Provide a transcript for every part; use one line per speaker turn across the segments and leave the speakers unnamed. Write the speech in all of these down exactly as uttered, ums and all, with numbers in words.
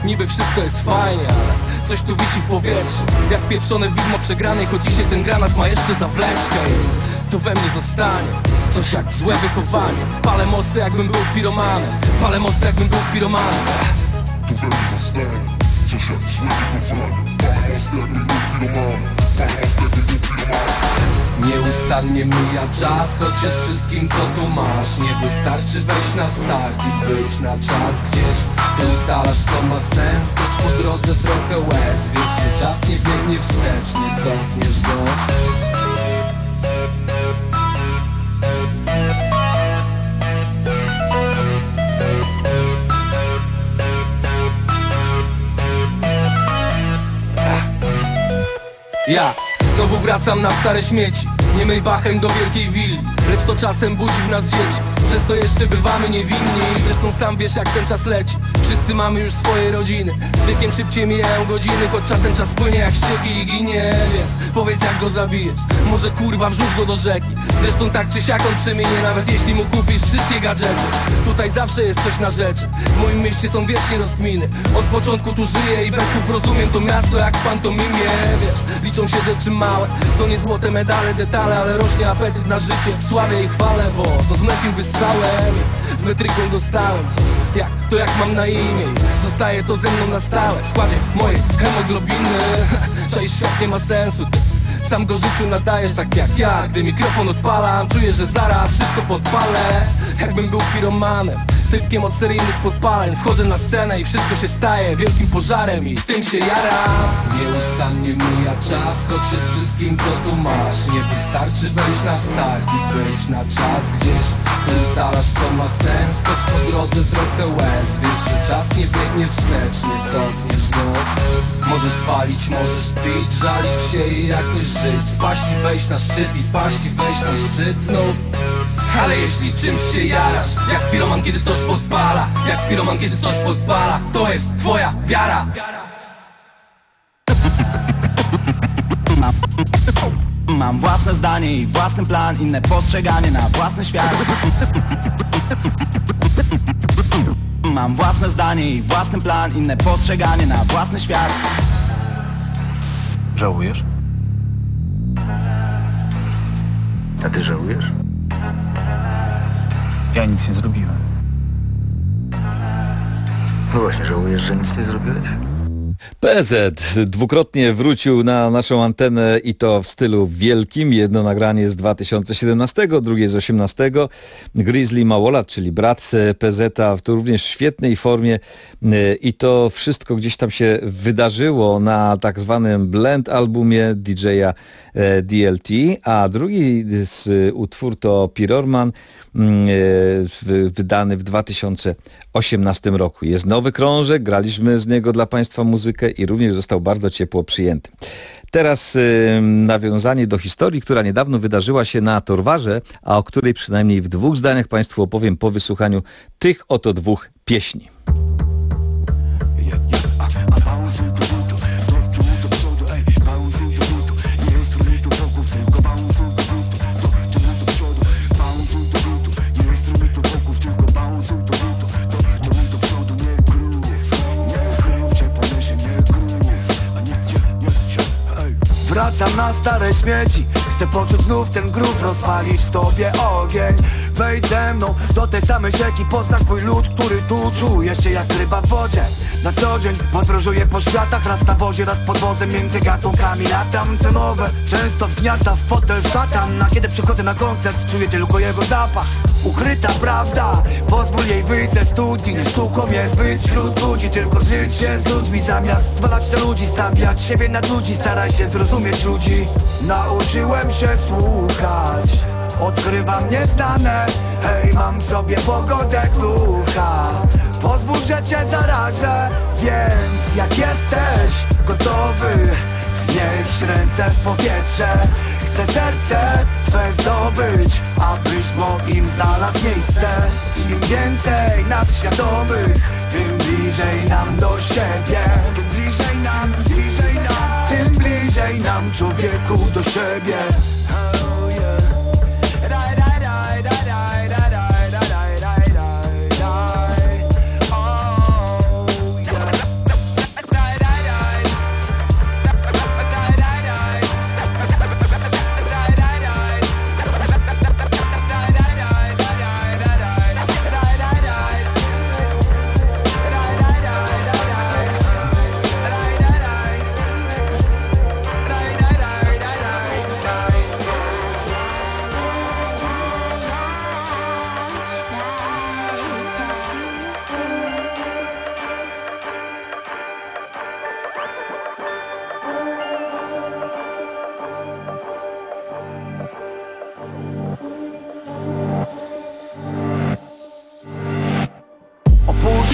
Niby wszystko jest fajnie, ale coś tu wisi w powietrzu. Jak pieprzone widmo przegranej, choć dzisiaj ten granat ma jeszcze zawleczkę. I to we mnie zostanie coś jak złe wychowanie. Palę mosty jakbym był piromanem. Palę mosty jakbym był piromanem.
To we mnie zostanie coś jak złe wychowanie. Palę mosty jakbym był piromanem. Palę mosty jakbym był piromanem.
Nieustannie mija czas, choć się z wszystkim co tu masz. Nie wystarczy wejść na start i być na czas gdzieś. Ty ustalasz co ma sens, choć po drodze trochę łez. Wiesz, że czas nie biegnie wstecz, nie cofniesz go. Ja znowu wracam na stare śmieci. Nie Maybachem do wielkiej willi, lecz to czasem budzi w nas dzieci. Przez to jeszcze bywamy niewinni. Zresztą sam wiesz jak ten czas leci. Wszyscy mamy już swoje rodziny. Z wiekiem szybciej mijają godziny, choć czasem czas płynie jak ścieki i ginie. Więc powiedz jak go zabijesz. Może kurwa wrzuć go do rzeki. Zresztą tak czy siak on przeminie, nawet jeśli mu kupisz wszystkie gadżety. Tutaj zawsze jest coś na rzeczy. W moim mieście są wiecznie rozkminy. Od początku tu żyję i bez słów rozumiem to miasto jak w pantomimie. Wiesz, liczą się rzeczy małe. To nie złote medale, detale, ale rośnie apetyt na życie. W sławie i chwale, bo to z mlekiem wyssałem. Z metryką dostałem coś, jak, to jak mam na imię. Zostaje to ze mną na stałe. W składzie mojej hemoglobiny. Cześć, świat nie ma sensu, ty sam go życiu nadajesz tak jak ja. Gdy mikrofon odpalam, czuję, że zaraz wszystko podpalę. Jakbym był piromanem, typkiem od seryjnych podpaleń. Wchodzę na scenę i wszystko się staje wielkim pożarem i tym się jaram. Nieustannie mija czas, choć się z wszystkim co tu masz. Nie wystarczy wejść na start i być na czas gdzieś. Ty ustalasz co ma sens, choć po drodze trochę łez. Wiesz, że czas nie biegnie wstecz, nie cofniesz go. Możesz palić, możesz pić, żalić się i jakoś żyć. Spaść i wejść na szczyt i spaść i wejść na szczyt znów. Ale jeśli czymś się jarasz, jak piroman kiedy coś podpala, jak piroman kiedy coś podpala, to jest twoja wiara.
Mam własne zdanie i własny plan, inne postrzeganie na własny świat. Mam własne zdanie i własny plan, inne postrzeganie na własny świat.
Żałujesz? A ty żałujesz?
Ja nic nie zrobiłem.
No właśnie, żałujesz, że nic nie zrobiłeś?
P Z dwukrotnie wrócił na naszą antenę i to w stylu wielkim. Jedno nagranie z dwa tysiące siedemnastego, drugie z osiemnastego. Grizzly Małolat, czyli brat P Z-a, w to również w świetnej formie i to wszystko gdzieś tam się wydarzyło na tak zwanym blend albumie D J-a D L T, a drugi z utwór to Pirorman, wydany w dwa tysiące osiemnastym roku. Jest nowy krążek, graliśmy z niego dla Państwa muzykę i również został bardzo ciepło przyjęty. Teraz y, nawiązanie do historii, która niedawno wydarzyła się na Torwarze, a o której przynajmniej w dwóch zdaniach Państwu opowiem po wysłuchaniu tych oto dwóch pieśni.
Wracam na stare śmieci. Chcę poczuć znów ten grów, rozpalić w tobie ogień. Wejdź ze mną do tej samej rzeki, poznasz mój lud, który tu czujesz się jak ryba w wodzie. Na co dzień podróżuję po światach, raz na wozie, raz pod wozem, między gatunkami latam. Cenowe często wgniata w fotel szatan, a kiedy przychodzę na koncert, czuję tylko jego zapach. Ukryta prawda, pozwól jej wyjść ze studni. Sztuką jest być wśród ludzi, tylko żyć się z ludźmi. Zamiast zwalać na ludzi, stawiać siebie nad ludzi. Staraj się zrozumieć ludzi. Nauczyłem się słuchać, odkrywam nieznane. Hej, mam w sobie pogodę ducha. Pozwól, że cię zarażę. Więc jak jesteś gotowy, znieś ręce w powietrze. Chcę serce swe zdobyć, abyś moim znalazł miejsce. Im więcej nas świadomych, tym bliżej nam do siebie. Tym bliżej nam, bliżej nam, tym bliżej nam, człowieku, do siebie.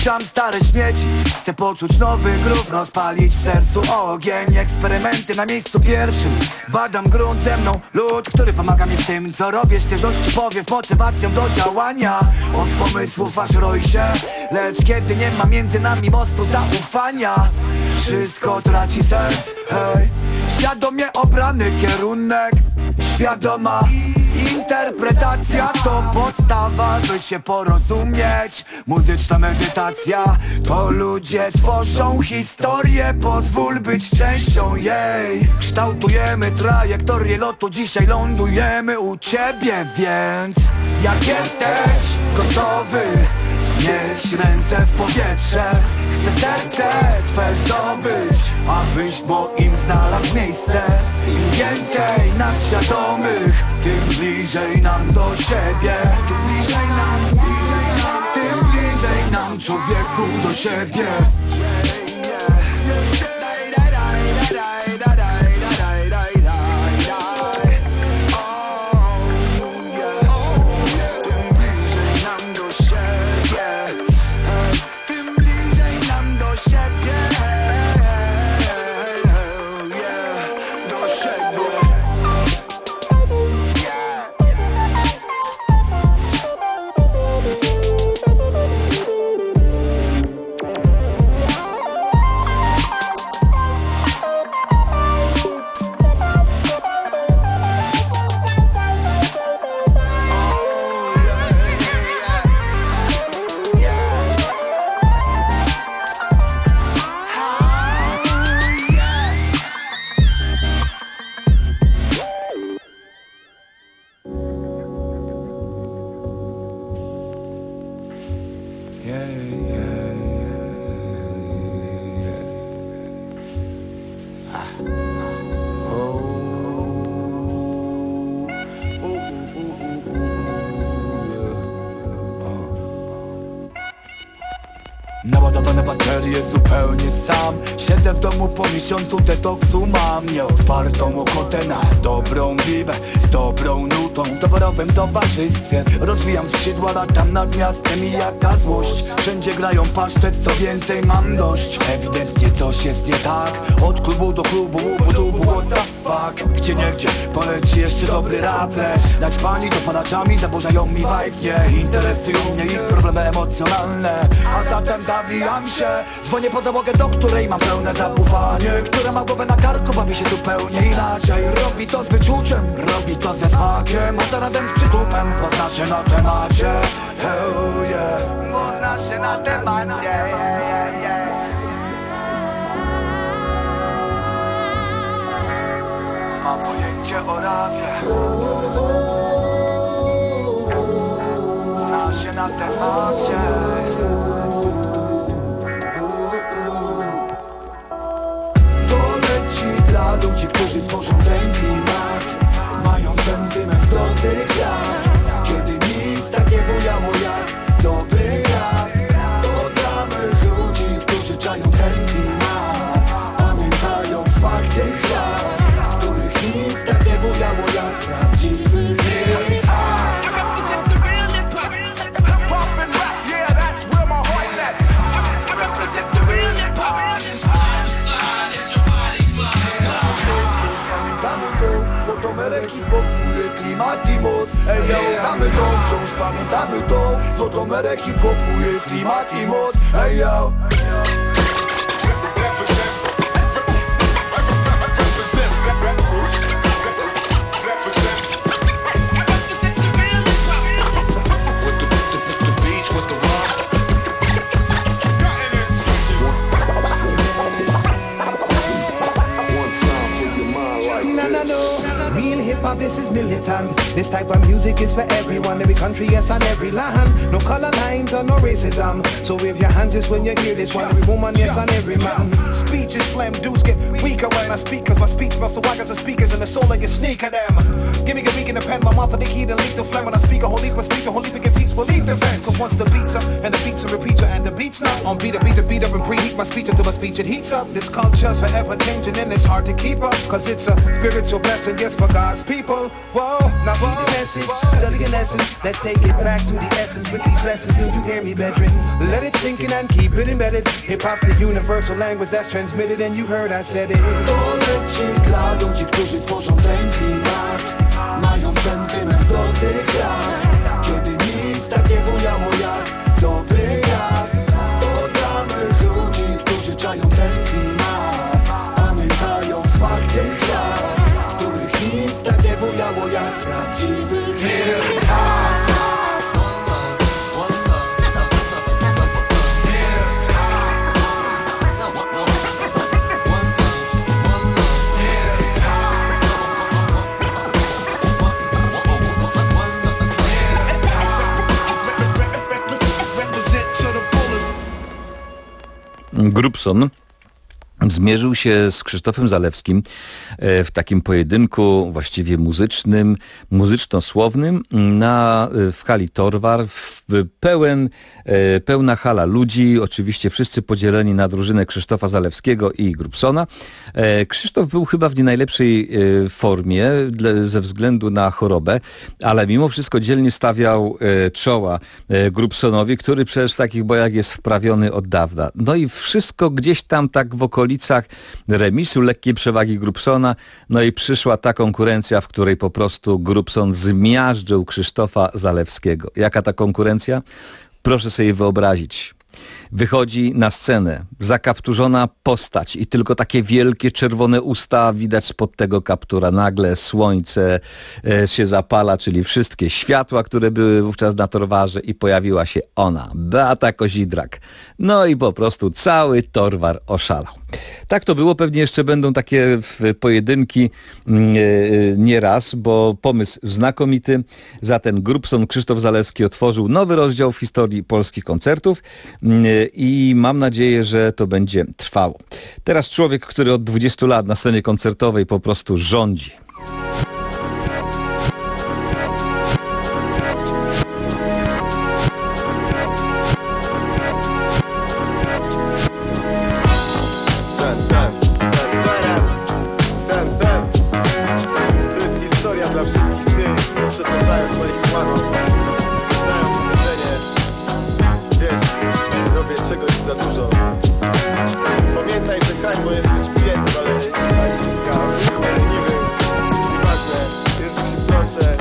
Wyrzucam stare śmieci, chcę poczuć nowy grów, rozpalić w sercu ogień. Eksperymenty na miejscu pierwszym, badam grunt ze mną. Lud, który pomaga mi w tym, co robię. Świeżości powiew, motywacją do działania. Od pomysłów aż roi się, lecz kiedy nie ma między nami mostu zaufania, wszystko traci sens, hej. Świadomie obrany kierunek, świadoma interpretacja to podstawa, by się porozumieć. Muzyczna medytacja to ludzie tworzą historię, pozwól być częścią jej. Kształtujemy trajektorię lotu, dzisiaj lądujemy u ciebie, więc jak jesteś gotowy, wznieś ręce w powietrze. Chcę serce twe zdobyć, abyś bo im znalazł miejsce. Im więcej nas świadomych, tym bliżej nam do siebie. Tym bliżej nam, bliżej nam, tym bliżej nam, człowieku, do siebie. Naładowane baterie zupełnie sam. Siedzę w domu po miesiącu detoksu. Mam nieodpartą ochotę na dobrą bibę z dobrą nutą. W towarowym towarzystwie rozwijam skrzydła, latam nad miastem i jaka złość. Wszędzie grają pasztet, co więcej mam dość. Ewidentnie coś jest nie tak. Od klubu do klubu, łubu dubu, what the fuck. Gdzie nie gdzie poleci jeszcze dobry rap, lecz naćpani dopalaczami zaburzają mi vibe. Nie interesują mnie ich problemy emocjonalne, a zatem zawijam się. Dzwonię po załogę, do której mam pełne zaufanie, która ma głowę na karku, bawi się zupełnie inaczej. Robi to z wyczuciem, robi to ze smakiem, a zarazem z przytupem. Pozna się na temacie, hell yeah. Pozna się na temacie, yeah, yeah, yeah. Ma pojęcie o rapie, zna się na temacie. Dla ludzi, którzy tworzą ten klimat, mają sentyment do tych lat. Kiedy nic takiego jało jak dobry rap. To dla mych ludzi, którzy czają ten klimat, pamiętają smak tych lat, w których nic takiego jało jak prawdziwy hip-hop. Klimat i moc, ej yo, znamy to, wciąż pamiętamy to. Złotomerę hip-hopu, klimat i moc, ej yo.
This is militant. This type of music is for everyone, every country, yes, and every land. No color lines or no racism. So wave your hands just when you hear this one. Every woman, yes, and every man. Speech is slam, dudes get weaker when I speak, cause my speech must have whack as the speakers and the soul of your sneaker them. Give me a week in the pen, my mouth of the key, the leak the phlegm when I speak a whole heap of speech, a whole heap of get peace. will leave the fence. Cause once the beat's up, and the beat's a repeater, and the beat's not on beat, a beat, a beat up and preheat my speech until my speech it heats up. This culture's forever changing and it's hard to keep up. Cause it's a spiritual blessing, yes, for God's people. Whoa, now read the message, study your lessons. Let's take it back to the essence with these lessons. Do you hear me, brethren? Let it sink in and keep it embedded. Hip-hop's the universal language that's transmitted, and you heard I said it.
To leci dla ludzi, którzy tworzą ten klimat. Mają sentyment do tych lat, kiedy nic tak nie bujało jak dobry jak. Podamy ludzi, którzy czają ten klimat. Pamiętają smak tych lat, w których nic tak nie bujało jak prawdziwy hip-hop.
Grubson zmierzył się z Krzysztofem Zalewskim w takim pojedynku właściwie muzycznym, muzyczno-słownym na, w hali Torwar, w pełen, pełna hala ludzi, oczywiście wszyscy podzieleni na drużynę Krzysztofa Zalewskiego i Grubsona. Krzysztof był chyba w nie najlepszej formie ze względu na chorobę, ale mimo wszystko dzielnie stawiał czoła Grubsonowi, który przecież w takich bojach jest wprawiony od dawna. No i wszystko gdzieś tam tak w okolicach remisu, lekkiej przewagi Grubsona, no i przyszła ta konkurencja, w której po prostu Grubson zmiażdżył Krzysztofa Zalewskiego. Jaka ta konkurencja? Proszę sobie wyobrazić. Wychodzi na scenę zakapturzona postać i tylko takie wielkie czerwone usta widać spod tego kaptura. Nagle słońce e, się zapala, czyli wszystkie światła, które były wówczas na Torwarze, i pojawiła się ona, Beata Kozidrak. No i po prostu cały Torwar oszalał. Tak to było, pewnie jeszcze będą takie pojedynki e, nieraz, bo pomysł znakomity. Zatem Grubson, Krzysztof Zalewski otworzył nowy rozdział w historii polskich koncertów i mam nadzieję, że to będzie trwało. Teraz człowiek, który od dwudziestu lat na scenie koncertowej po prostu rządzi.
To jest historia dla wszystkich tych, którzy przesądzają swoich planów. Robię czegoś za dużo. Pamiętaj, że hańbą jest być biednym, ale hańbka, leniwy, nieważne, język się plącze.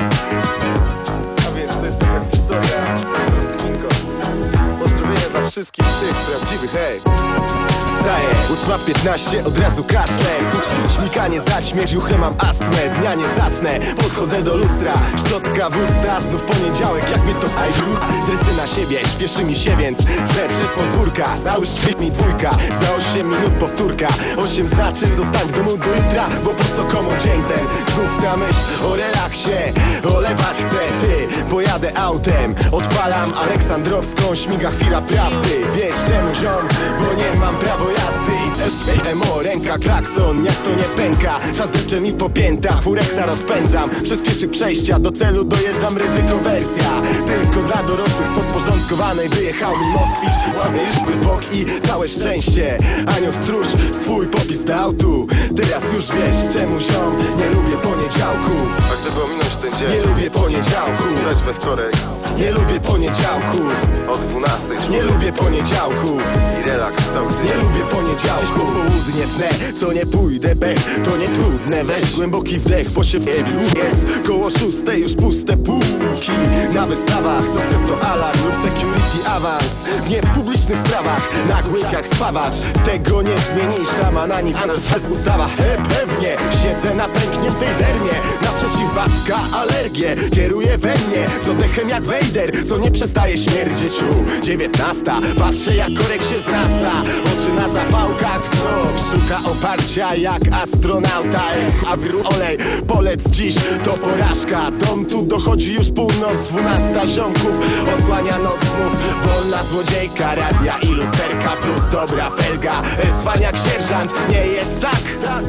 A więc to jest taka historia z rozkminką. Pozdrowienia dla wszystkich tych prawdziwych, hej. Wstaję, ósma piętnaście, od razu kaszlę. Śmikanie zaćmiesz, juchle mam astmę. Dnia nie zacznę, podchodzę do lustra. Szczotka w usta, znów poniedziałek, jak mnie to fajdu. Dresy na siebie, śpieszy mi się, więc chcę przez podwórka. Załóż mi dwójka, za osiem minut powtórka. Osiem znaczy zostań w domu do jutra, bo po co komu dzień ten? Znów ta myśl o relaksie, olewać chcę ty. Pojadę autem, odpalam Aleksandrowską, śmiga chwila prawdy. Wiesz czemu ziom, bo nie mam prawo jazdy. I emo, ręka, klakson, miasto nie pęka. Czas depcze mi po piętach, fureksa rozpędzam. Przez pieszy przejścia do celu dojeżdżam, ryzyko wersja. Tylko dla dorosłych z podporządkowanej wyjechał mi Moskwicz. Łamie już bok i całe szczęście. Anioł stróż swój popis dał tu. Teraz już wiesz czemu ziom, nie lubię poniedziałków.
A gdyby ominąć ten dzień,
nie lubię poniedziałków.
Grać we wtorek,
nie lubię poniedziałków.
O dwunastej
nie lubię poniedziałków.
I relaks cały tydzień.
Nie lubię poniedziałków. Po południe tnę, co nie pójdę pech, to nie trudne. Weź głęboki wdech, bo się w jest. Koło szóstej już puste półki. Na wystawach, co sklep to alarm lub security awans. W niepublicznych sprawach, nagłych jak spawacz. Tego nie zmieni szaman ani anarchizm w ustawach. He, pewnie, siedzę na pękniętej dermie. Naprzeciw babka alergię kieruje we mnie. Z oddechem jak Wejder, co nie przestaje śmierdzieć. U dziewiętnasta, patrzę jak korek się zrasta. Oczy na zapałkach, wzrok szuka oparcia jak astronauta. Ech, a olej, polec dziś to porażka. Dom tu dochodzi już północ, dwunasta ziomków osłania noc znów. Wolna złodziejka, radia i lusterka plus dobra felga. Cwaniak sierżant, nie jest tak?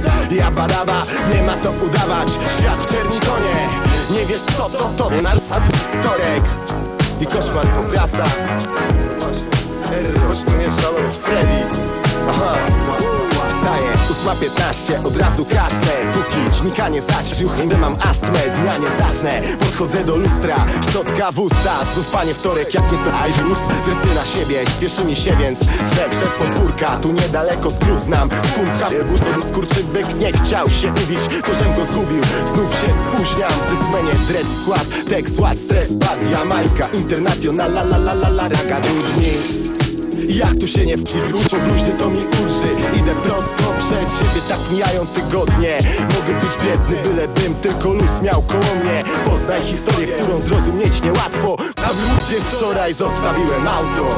Ja badaba, nie ma co udawać. Świat w czerni tonie, nie wiesz co to to narsa z wtorek. i koszmar powraca. Choć to nie szalony Freddy. Aha, wstaję, ósma piętnaście, od razu kaszlę. Póki ćmika nie zacisz, juchy, mam astmę, dnia nie zacznę. Podchodzę do lustra, szczotka w usta. Znów panie wtorek, jak nie to ajrut. Dresy na siebie, śpieszy mi się więc we przez podwórka, tu niedaleko skrót znam. Punkt H, skurczybyk nie chciał się ubić, to żem go zgubił. Znów się spóźniam, w dysmenie dread skład. Tekst, ład, stres, pad, Jamajka, international, la la la la la, raga, dudni. Jak tu się nie wpierwróć, obluźny to mi ulży. Idę prosto przed siebie, tak mijają tygodnie. Mogę być biedny, bylebym tylko luz miał koło mnie. Poznaj historię, którą zrozumieć niełatwo. A w ludzie wczoraj zostawiłem auto.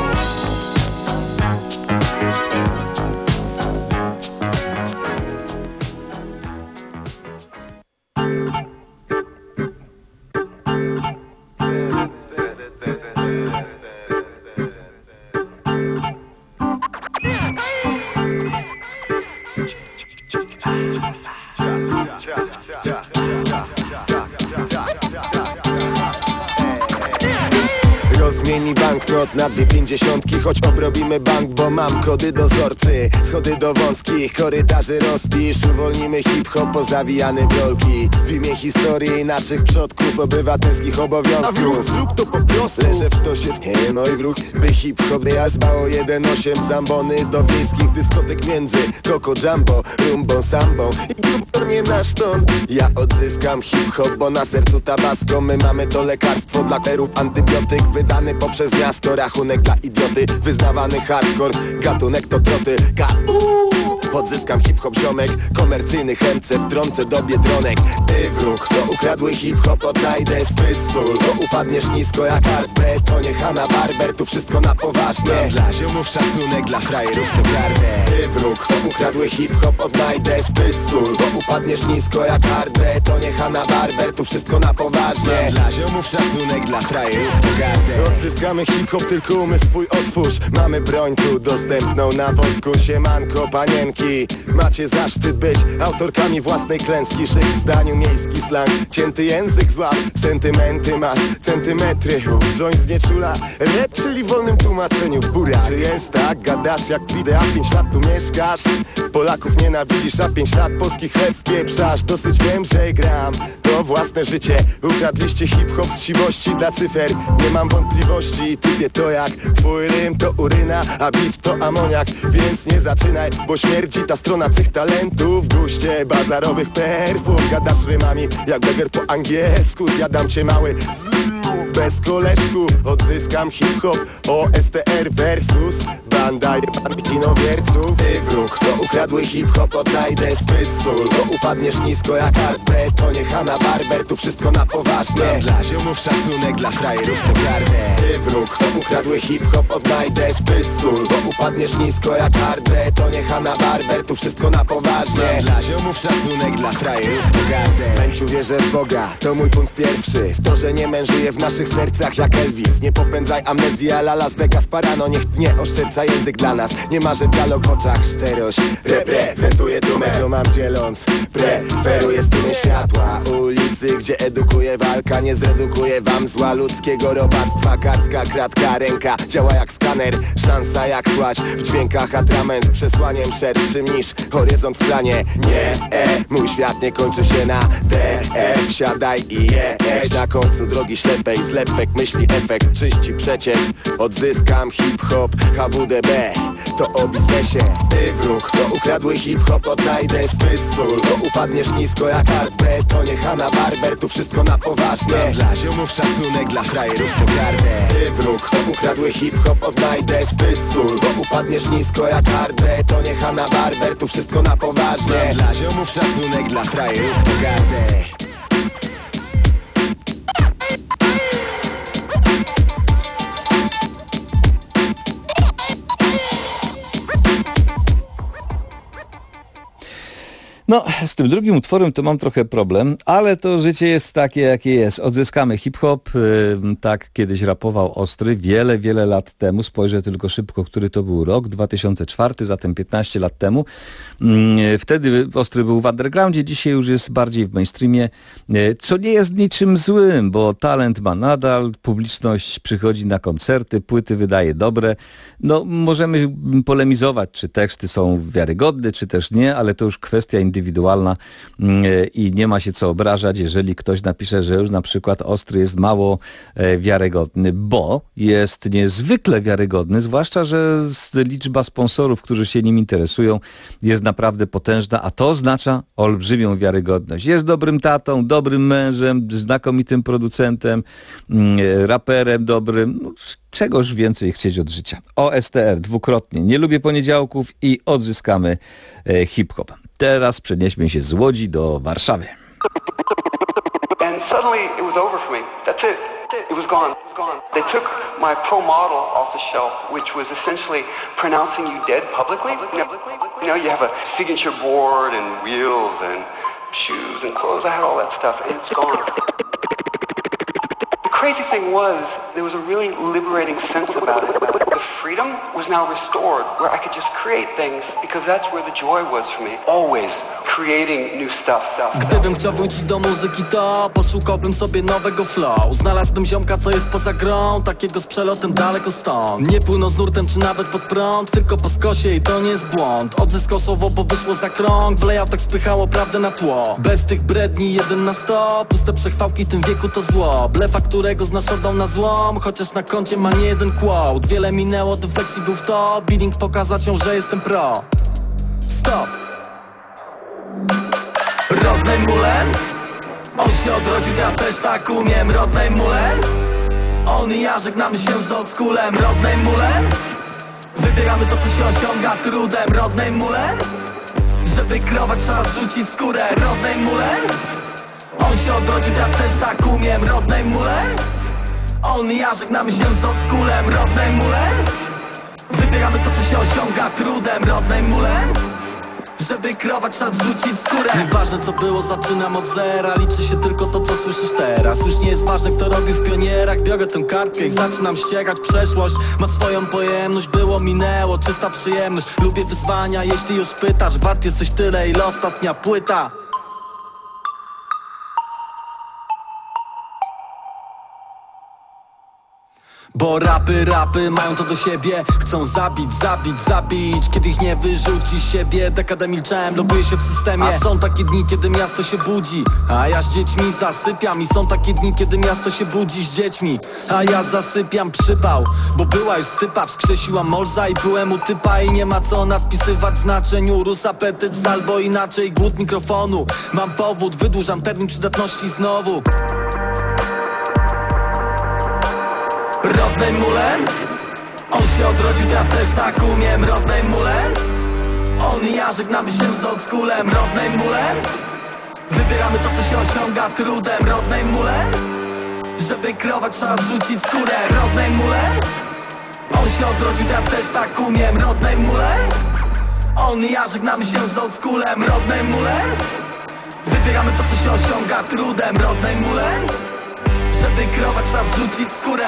Rozmieni banknot na dwie pięćdziesiątki, choć obrobimy bank, bo mam kody dozorcy. Schody do wąskich korytarzy rozpisz, uwolnimy hip-hop pozawijany w rolki. W imię historii naszych przodków, obywatelskich obowiązków. A w ruch zrób to po prostu. Leżę w stosie w he, no i w ruch, by hip-hop jazbało jeden osiem zambony do wiejskich dyskotek między Coco Jumbo, Rumbą, Sambą i nie nasz ton. Ja odzyskam hip-hop, bo na sercu tabasco. My mamy to lekarstwo dla terów, antybiotyk wydany poprzez miasto, rachunek dla idioty, wyznawany hardcore, gatunek to troty. K.U. Odzyskam hip-hop ziomek, komercyjny chemce, wtrącę do biedronek. Ty wróg, to ukradły hip-hop, odnajdę spysful. Bo upadniesz nisko jak Art B, to nie Hanna Barber, tu wszystko na poważnie. Mam dla ziomów szacunek, dla frajerów pogardę. Ty wróg, to ukradły hip-hop, odnajdę spysful. Bo upadniesz nisko jak Art B, to nie Hanna Barber, tu wszystko na poważnie. Mam dla ziomów szacunek, dla frajerów pogardę. Odzyskamy hip-hop, tylko umysł swój otwórz. Mamy broń tu dostępną na wosku. Siemanko, panienki, macie zaszczyt być autorkami własnej klęski. Szyk w zdaniu, miejski slang, cięty język złap. Sentymenty masz, centymetry, brzoń znieczula. Rap, czyli w wolnym tłumaczeniu bura. Czy jest tak? Gadasz jak Twide, a pięć lat tu mieszkasz. Polaków nienawidzisz, a pięć lat polskich rap wpieprzasz. Dosyć wiem, że gram to własne życie. Ukradliście hip-hop z siwości dla cyfer. Nie mam wątpliwości, typie to jak twój rym to uryna, a beat to amoniak. Więc nie zaczynaj, bo śmierdzi ta strona tych talentów. W guście bazarowych perfum gadasz rymami jak beger po angielsku. Zjadam cię mały bez koleżków. Odzyskam hip-hop, O S T R versus banda jebankinowierców. Ty wróg, to ukradły hip-hop, odnajdę spysful. Bo upadniesz nisko jak Art B, to nie Hanna Barber, tu wszystko na poważnie. Mam dla ziomów szacunek, dla frajerów pogardę. Ty wróg, to ukradły hip-hop, odnajdę spysful. Bo upadniesz nisko jak Art B, to nie Hanna Barber, tu wszystko na poważnie. Mam dla ziomów szacunek, dla frajerów pogardę. Męciu wierzę w Boga, to mój punkt pierwszy. W to, że nie mężyje w naszych sercach jak Elvis. Nie popędzaj amnezji, ala Las Vegas parano. Niech tnie oszczerca język dla nas. Nie marzę dialog w oczach, szczerość reprezentuję dumę, co mam dzieląc. Preferuję strumień światła ulicy, gdzie edukuje walka. Nie zredukuje wam zła ludzkiego robactwa. Kartka, kratka, ręka działa jak skaner. Szansa jak słać w dźwiękach, atrament z przesłaniem szerszym niż horyzont w planie. Nie, e, mój świat nie kończy się na D, E. Wsiadaj i jedź na końcu drogi ślepej. Zlepek myśli efekt, czyści przeciek. Odzyskam hip-hop, H W D B, to o biznesie. Ty wróg, to ukradły hip-hop, odnajdę spysful. Bo upadniesz nisko jak Art B, to nie Hanna Barber, tu wszystko na poważnie. Mam dla ziomów szacunek, dla frajerów pogardę. Ty wróg, to ukradły hip-hop, odnajdę spysful. Bo upadniesz nisko jak Art B, to nie Hanna Barber, tu wszystko na poważnie. Mam dla ziomów szacunek, dla frajerów pogardę.
No, z tym drugim utworem to mam trochę problem, ale to życie jest takie, jakie jest. Odzyskamy hip-hop, tak kiedyś rapował Ostry wiele, wiele lat temu. Spojrzę tylko szybko, który to był rok, dwa tysiące czwarty, zatem piętnaście lat temu. Wtedy Ostry był w undergroundzie, dzisiaj już jest bardziej w mainstreamie, co nie jest niczym złym, bo talent ma nadal, publiczność przychodzi na koncerty, płyty wydaje dobre. No, możemy polemizować, czy teksty są wiarygodne, czy też nie, ale to już kwestia indywidualna i nie ma się co obrażać, jeżeli ktoś napisze, że już na przykład Ostry jest mało wiarygodny, bo jest niezwykle wiarygodny, zwłaszcza, że liczba sponsorów, którzy się nim interesują, jest naprawdę potężna, a to oznacza olbrzymią wiarygodność. Jest dobrym tatą, dobrym mężem, znakomitym producentem, raperem dobrym, no, czegoż więcej chcieć od życia. O S T R dwukrotnie. Nie lubię poniedziałków i odzyskamy e, hip-hop. Teraz przenieśmy się z Łodzi do Warszawy.
And suddenly it was over for me. That's it. It was gone. It was gone. They took my pro model off the shelf, which was essentially pronouncing you dead publicly. You know, you know, you have a signature board and wheels and shoes and clothes. I had all that stuff, and it's gone. The crazy thing was, there was a really liberating sense about it. The freedom was now restored, where I could just create things, because that's where the joy was for me. Always creating new stuff.
Gdybym chciał wrócić do muzyki, to poszukałbym sobie nowego flow. Znalazłbym ziomka, co jest poza grą, takiego z przelotem daleko stąd. Nie płynął z nurtem czy nawet pod prąd, tylko po skosie i to nie jest błąd. Odzyskał słowo, bo wyszło za krąg, w layoutach spychało prawdę na tło. Bez tych bredni jeden na sto, puste przechwałki w tym wieku to zło. Blefa, którego znasz oddał na złom, chociaż na koncie ma nie jeden quote. Wiele minęło, do flexi był w to, beating pokazać ją, że jestem pro. Stop. Rodney Mullen, on się odrodził, ja też tak umiem. Rodney Mullen, on i ja żegnamy się z oldschoolem. Rodney Mullen, wybieramy to, co się osiąga trudem. Rodney Mullen, żeby krować trzeba zrzucić skórę. Rodney Mullen, on się odrodził, ja też tak umiem. Rodney Mullen, on i ja żegnamy się z oldschoolem. Rodney Mullen, wybieramy to, co się osiąga trudem. Rodney Mullen, żeby krować trzeba zrzucić skórę. Nieważne co było, zaczynam od zera. Liczy się tylko to, co słyszysz teraz. Już nie jest ważne, kto robi w pionierach. Biorę tę kartkę i zaczynam ścigać. Przeszłość ma swoją pojemność. Było, minęło, czysta przyjemność. Lubię wyzwania, jeśli już pytasz. Wart jesteś tyle, ile ostatnia płyta. Bo rapy, rapy mają to do siebie. Chcą zabić, zabić, zabić. Kiedy ich nie wyrzuci z siebie. Dekadę milczałem, loguję się w systemie. A są takie dni, kiedy miasto się budzi, a ja z dziećmi zasypiam. I są takie dni, kiedy miasto się budzi z dziećmi, a ja zasypiam. Przypał, bo była już stypa. Wskrzesiła Molza i byłem u typa. I nie ma co nadpisywać znaczeń. Urósł apetyt, albo inaczej głód mikrofonu. Mam powód, wydłużam termin przydatności znowu. Rodney Mullen, on się odrodził, ja też tak umiem. Rodney Mullen, on i ja żegnamy się z oldschoolem. Rodney Mullen, wybieramy to, co się osiąga trudem. Rodney Mullen, żeby krować trzeba zrzucić skórę. Rodney Mullen, on się odrodził, ja też tak umiem. Rodney Mullen, on i ja żegnamy się z oldschoolem. Rodney Mullen, wybieramy to, co się osiąga trudem. Rodney Mullen, żeby krować trzeba zrzucić skórę.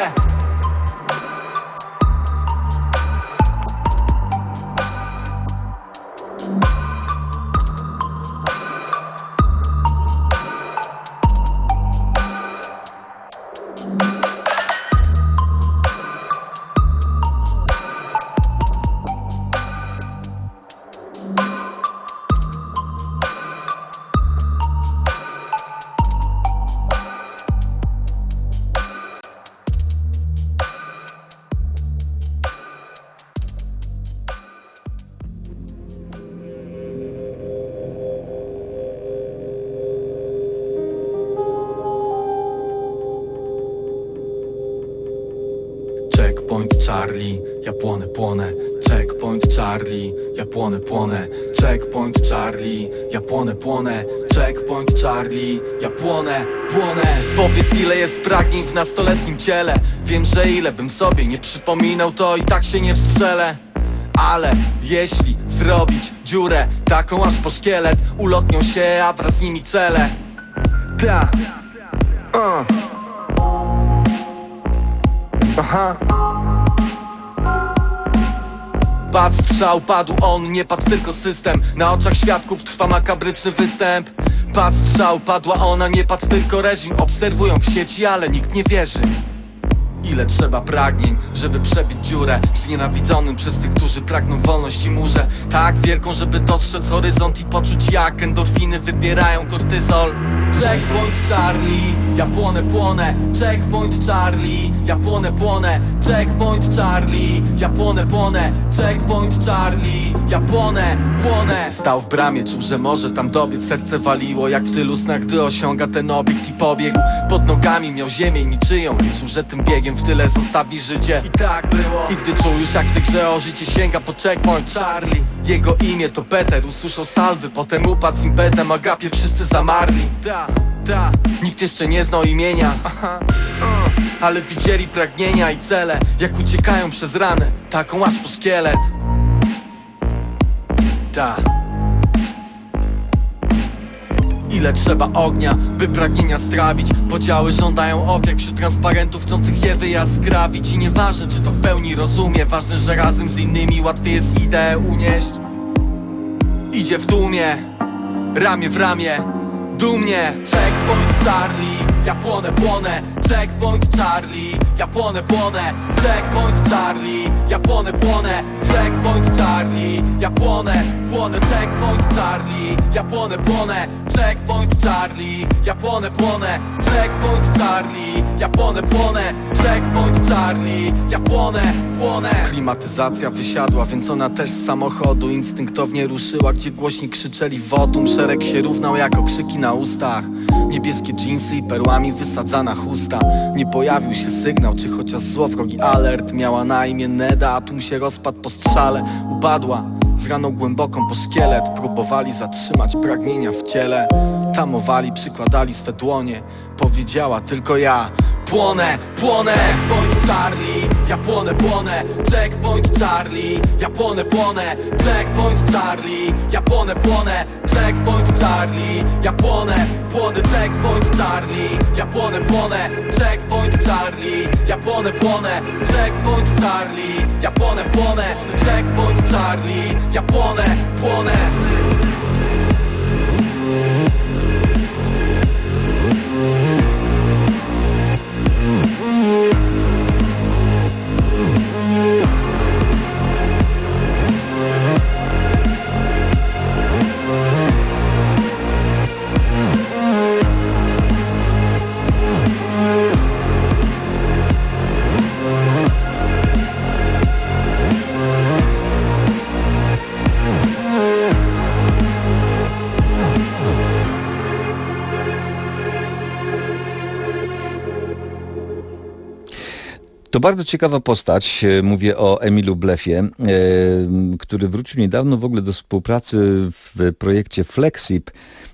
Checkpoint Charlie, ja płonę, płonę. Checkpoint Charlie, ja płonę, płonę. Checkpoint Charlie, ja płonę, płonę. Checkpoint Charlie, ja płonę, płonę. Powiedz, ile jest pragnień w nastoletnim ciele. Wiem, że ile bym sobie nie przypominał, to i tak się nie wstrzelę.
Ale jeśli zrobić dziurę taką aż po szkielet, ulotnią się, a wraz z nimi cele. Ta. Uh. Aha. Padł strzał, padł on, nie padł tylko system. Na oczach świadków trwa makabryczny występ. Padł strzał, padła ona, nie padł tylko reżim. Obserwują w sieci, ale nikt nie wierzy. Ile trzeba pragnień, żeby przebić dziurę znienawidzonym przez tych, którzy pragną wolności murze. Tak wielką, żeby dostrzec horyzont i poczuć, jak endorfiny wybierają kortyzol. Checkpoint Charlie, ja płonę, płonę. Checkpoint Charlie, ja płonę, płonę. Checkpoint Charlie, ja płonę, płonę. Checkpoint Charlie, ja płonę, płonę. Stał w bramie, czuł, że może tam dobiec. Serce waliło jak w tylu snach, gdy osiąga ten obiekt i pobiegł. Pod nogami miał ziemię niczyją. Liczył, że tym biegiem w tyle zostawi życie. I tak było. I gdy czuł już, jak w tej grze o życie sięga po checkpoint Charlie. Jego imię to Peter, usłyszał salwy, potem upadł z impetem, a gapie wszyscy zamarli. Da, da, nikt jeszcze nie znał imienia. Aha, uh, ale widzieli pragnienia i cele, jak uciekają przez ranę, taką aż po szkielet. Da. Ile trzeba ognia, by pragnienia strawić. Podziały żądają ofiar wśród transparentów, chcących je wyjaskrawić. I nieważne, czy to w pełni rozumie, ważne, że razem z innymi łatwiej jest ideę unieść. Idzie w tłumie, ramię w ramię, dumnie. Checkpoint Charlie, ja płonę, płonę. Checkpoint Charlie, ja płonę, płonę. Checkpoint Charlie, ja płonę, płonę. Checkpoint Charlie, ja płonę, płonę. Checkpoint Charlie, ja płonę, płonę. Checkpoint Charlie, ja płonę, płonę. Checkpoint Charlie, ja płonę, płonę. Checkpoint Charlie, ja płonę, płonę. Klimatyzacja wysiadła, więc ona też z samochodu instynktownie ruszyła, gdzie głośnik krzyczeli wodum. Szereg się równał jak okrzyki na ustach. Niebieskie dżinsy i perłami wysadzana chusta. Nie pojawił się sygnał, czy chociaż złowrogi alert. Miała na imię Neda, a tłum się rozpadł po strzale. Upadła z raną głęboką po szkielet. Próbowali zatrzymać pragnienia w ciele. Tamowali, przykładali swe dłonie. Powiedziała tylko ja płonę, płonę. Checkpoint Charlie, ja płonę, płonę. Checkpoint Charlie, ja płonę, płonę. Checkpoint Charlie, ja płonę, płonę. Checkpoint Charlie, ja płonę, płonę. Checkpoint Charlie, ja płonę, płonę. Checkpoint Charlie, ja płonę, płonę. Checkpoint Charlie, ja płonę, płonę. Checkpoint Charlie, ja płonę, płonę.
To bardzo ciekawa postać, mówię o Emilu Bleffie, który wrócił niedawno w ogóle do współpracy w projekcie Flexip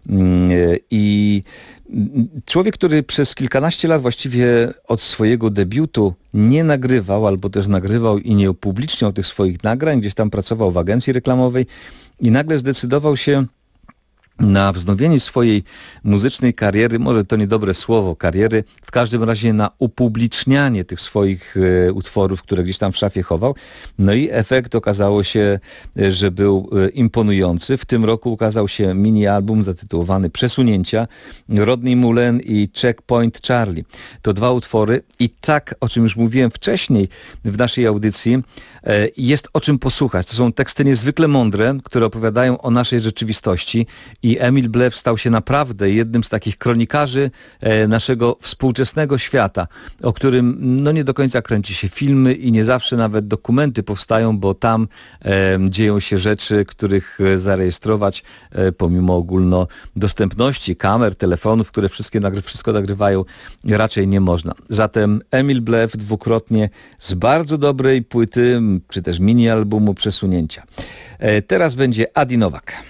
i człowiek, który przez kilkanaście lat właściwie od swojego debiutu nie nagrywał, albo też nagrywał i nie upubliczniał tych swoich nagrań, gdzieś tam pracował w agencji reklamowej i nagle zdecydował się na wznowienie swojej muzycznej kariery, może to niedobre słowo, kariery, w każdym razie na upublicznianie tych swoich e, utworów, które gdzieś tam w szafie chował. No i efekt okazało się, że był e, imponujący. W tym roku ukazał się mini-album zatytułowany Przesunięcia, Rodney Mullen i Checkpoint Charlie. To dwa utwory i tak, o czym już mówiłem wcześniej w naszej audycji, e, jest o czym posłuchać. To są teksty niezwykle mądre, które opowiadają o naszej rzeczywistości. I Emil Bleff stał się naprawdę jednym z takich kronikarzy naszego współczesnego świata, o którym no nie do końca kręci się filmy i nie zawsze nawet dokumenty powstają, bo tam e, dzieją się rzeczy, których zarejestrować e, pomimo ogólnodostępności kamer, telefonów, które wszystkie nagry- wszystko nagrywają, raczej nie można. Zatem Emil Bleff dwukrotnie z bardzo dobrej płyty, czy też mini-albumu Przesunięcia. E, teraz będzie Adi Nowak.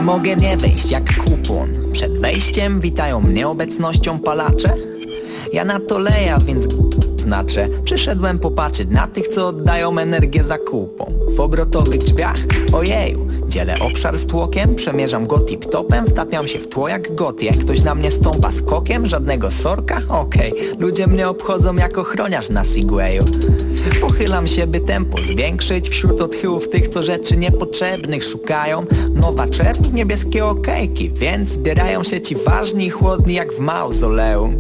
mogę nie wejść jak kupon. Przed wejściem witają mnie obecnością palacze. Ja na to leja, więc znaczę. Przyszedłem popatrzeć na tych, co oddają energię za kupą. W obrotowych drzwiach, ojeju, dzielę obszar z tłokiem. Przemierzam go tip-topem, wtapiam się w tło jak got. Jak ktoś na mnie stąpa skokiem, żadnego sorka? Okej, okay. Ludzie mnie obchodzą jak ochroniarz na Segwayu. Pochylam się, by tempo zwiększyć. Wśród odchyłów tych, co rzeczy niepotrzebnych szukają. Nowa czerń, niebieskie okejki. Więc zbierają się ci ważni i chłodni jak w mauzoleum.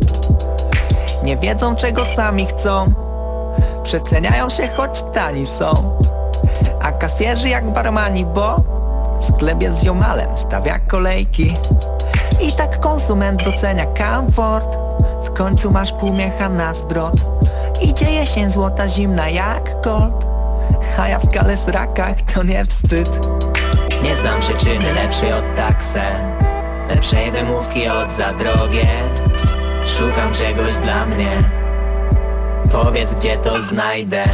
Nie wiedzą, czego sami chcą. Przeceniają się, choć tani są. A kasjerzy jak barmani, bo sklep jest z ziomalem, stawia kolejki. I tak konsument docenia komfort. W końcu masz półmiecha na zwrot. Idzie jesień złota, zimna jak gold. A ja w kalesrakach to nie wstyd. Nie znam przyczyny lepszej od taksę, lepszej wymówki od za drogie. Szukam czegoś dla mnie. Powiedz, gdzie to znajdę.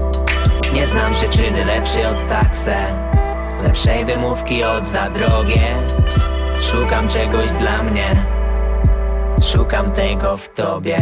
Nie znam przyczyny lepszej od taksę, lepszej wymówki od za drogie. Szukam czegoś dla mnie. Szukam tego w tobie.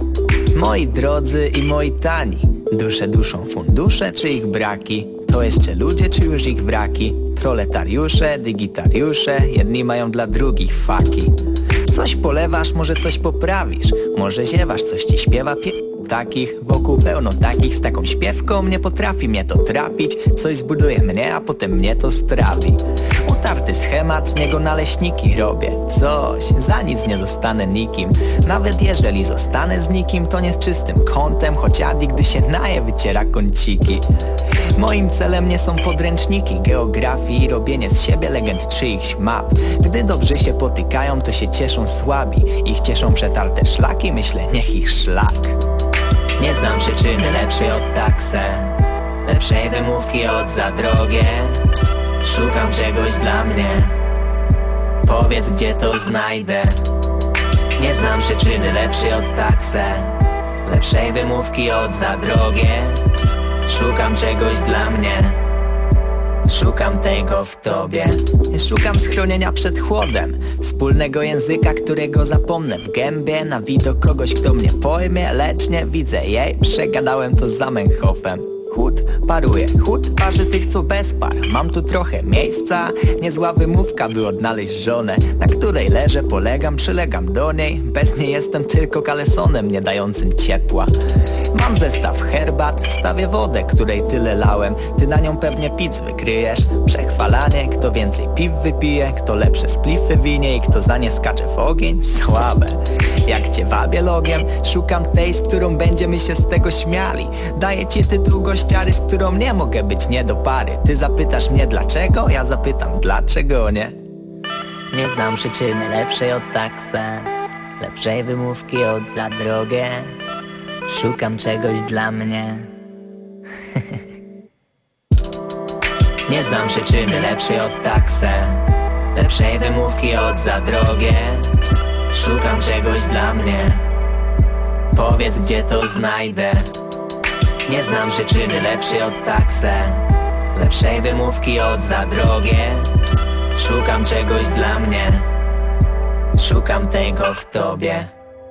Moi drodzy i moi tani, dusze duszą fundusze czy ich braki? To jeszcze ludzie czy już ich wraki? Proletariusze, digitariusze, jedni mają dla drugich faki. Coś polewasz, może coś poprawisz. Może ziewasz, coś ci śpiewa pie... takich. Wokół pełno takich z taką śpiewką. Nie potrafi mnie to trapić. Coś zbuduje mnie, a potem mnie to strawi. Utarty schemat, z niego naleśniki robię. Coś, za nic nie zostanę nikim. Nawet jeżeli zostanę z nikim, to nie z czystym kątem. Choć Adi, gdy się naje, wyciera kąciki. Moim celem nie są podręczniki geografii i robienie z siebie legend czyichś map. Gdy dobrzy się potykają, to się cieszą słabi. Ich cieszą przetarte szlaki, myślę, niech ich szlak. Nie znam przyczyny lepszej od taksę, lepszej wymówki od za drogie. Szukam czegoś dla mnie. Powiedz, gdzie to znajdę. Nie znam przyczyny lepszej od taksę, lepszej wymówki od za drogie. Szukam czegoś dla mnie. Szukam tego w tobie. Szukam schronienia przed chłodem, wspólnego języka, którego zapomnę w gębie. Na widok kogoś, kto mnie pojmie, lecz nie widzę jej. Przegadałem to z Zamenhofem. Chód paruje, chód parzy tych, co bez par. Mam tu trochę miejsca, niezła wymówka, by odnaleźć żonę, na której leżę, polegam, przylegam do niej. Bez niej jestem tylko kalesonem, nie dającym ciepła. Mam zestaw herbat, stawię wodę, której tyle lałem. Ty na nią pewnie pic wykryjesz. Przechwalanie, kto więcej piw wypije, kto lepsze splify winie i kto za nie skacze w ogień. Słabe. Jak cię wabię logiem, szukam tej, z którą będziemy się z tego śmiali. Daję ci tytuł gościary, z którą nie mogę być nie do pary. Ty zapytasz mnie dlaczego, ja zapytam dlaczego nie.
Nie znam przyczyny lepszej od taksę, lepszej wymówki od za drogę. Szukam czegoś dla mnie.
Nie znam przyczyny lepszej od taksę, lepszej wymówki od za drogie. Szukam czegoś dla mnie. Powiedz, gdzie to znajdę. Nie znam przyczyny lepszej od taksę, lepszej wymówki od za drogie. Szukam czegoś dla mnie. Szukam tego w tobie.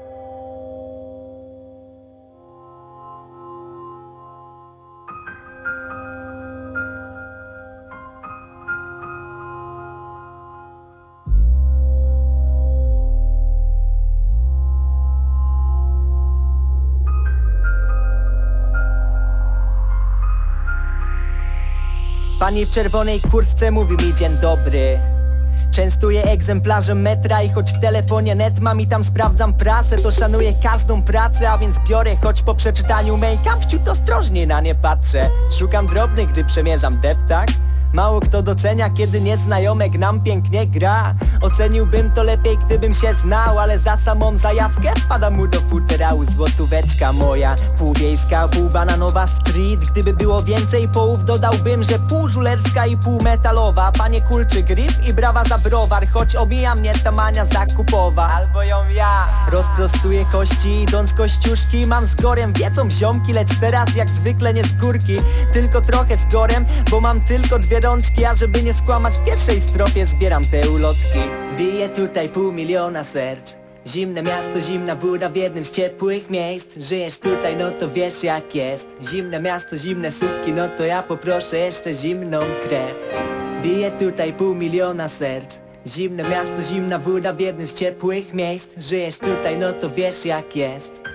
Pani w czerwonej kurtce mówi mi dzień dobry. Częstuję egzemplarzem metra i choć w telefonie net mam i tam sprawdzam prasę, to szanuję każdą pracę, a więc biorę, choć po przeczytaniu make-up wciut ostrożnie na nie patrzę. Szukam drobnych, gdy przemierzam deptak. Mało kto docenia, kiedy nieznajomek nam pięknie gra. Oceniłbym to lepiej, gdybym się znał, ale za samą zajawkę wpada mu do futerału złotóweczka moja. Półwiejska, pół bananowa street. Gdyby było więcej połów, dodałbym, że pół żulerska i pół metalowa. Panie kulczy grip i brawa za browar, choć omija mnie ta mania zakupowa. Albo ją ja rozprostuję kości, idąc kościuszki. Mam z gorem, wiedzą ziomki, lecz teraz jak zwykle nie z górki. Tylko trochę z gorem, bo mam tylko dwie rączki, a żeby nie skłamać w pierwszej strofie zbieram te ulotki. Bije tutaj pół miliona serc. Zimne miasto, zimna woda w jednym z ciepłych miejsc. Żyjesz tutaj, no to wiesz jak jest. Zimne miasto, zimne sutki, no to ja poproszę jeszcze zimną krew. Bije tutaj pół miliona serc. Zimne miasto, zimna woda w jednym z ciepłych miejsc. Żyjesz tutaj, no to wiesz jak jest.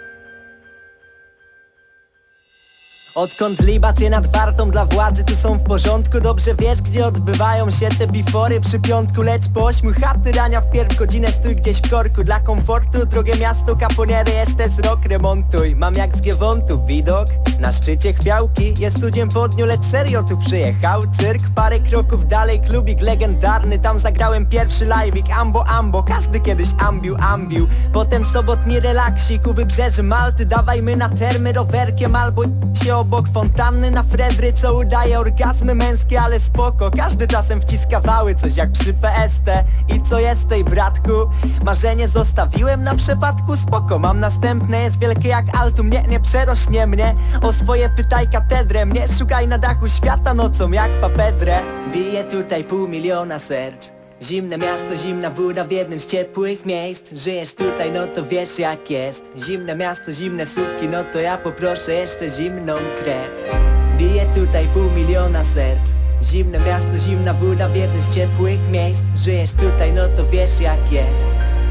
Odkąd libacje nad Wartą dla władzy tu są w porządku, dobrze wiesz gdzie odbywają się te bifory przy piątku. Lecz po ośmiu chaty rania w pierw godzinę stój gdzieś w korku. Dla komfortu drogie miasto Caponiery jeszcze z rok remontuj. Mam jak z Giewontu widok na szczycie chwiałki. Jest tu dzień po dniu, lecz serio tu przyjechał cyrk. Parę kroków dalej klubik legendarny. Tam zagrałem pierwszy live'ik Ambo Ambo, każdy kiedyś ambił ambił. Potem sobotni relaksik u wybrzeży Malty. Dawajmy na termy rowerkiem albo się obok fontanny na Fredry, co udaje orgazmy męskie, ale spoko. Każdy czasem wciska wały, coś jak przy P S T. I co jest tej bratku? Marzenie zostawiłem na przepadku, spoko. Mam następne, jest wielkie jak Altum. Nie, nie przerośnie mnie, o swoje pytaj katedrę. Mnie szukaj na dachu świata nocą jak papedrę. Bije tutaj pół miliona serc. Zimne miasto, zimna woda w jednym z ciepłych miejsc. Żyjesz tutaj, no to wiesz jak jest. Zimne miasto, zimne sutki, no to ja poproszę jeszcze zimną krew. Bije tutaj pół miliona serc. Zimne miasto, zimna woda w jednym z ciepłych miejsc. Żyjesz tutaj, no to wiesz jak jest.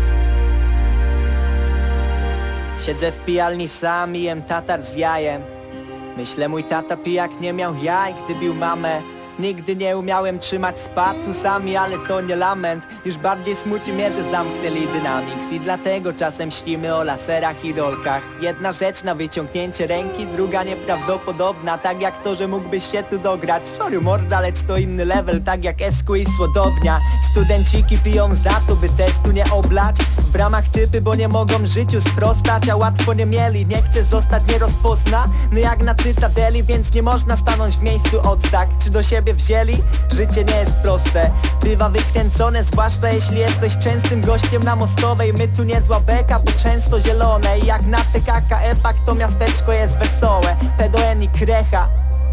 Siedzę w pijalni sam i jem tatar z jajem. Myślę mój tata pijak nie miał jaj, gdy bił mamę. Nigdy nie umiałem trzymać spatu sami, ale to nie lament. Już bardziej smuci mnie, że zamknęli Dynamics. I dlatego czasem śnimy o laserach i rolkach. Jedna rzecz na wyciągnięcie ręki, druga nieprawdopodobna. Tak jak to, że mógłbyś się tu dograć. Sorry morda, lecz to inny level, tak jak Esku i Słodownia. Studenciki piją za to, by testu nie oblać. W bramach typy, bo nie mogą życiu sprostać. A łatwo nie mieli, nie chcę zostać nierozpoznany jak na Cytadeli, więc nie można stanąć w miejscu od tak. Czy do siebie wzięli? Życie nie jest proste, bywa wykręcone, zwłaszcza jeśli jesteś częstym gościem na Mostowej. My tu niezła beka, bo często zielone. I jak na T K K F-ach to miasteczko jest wesołe. P D N i krecha.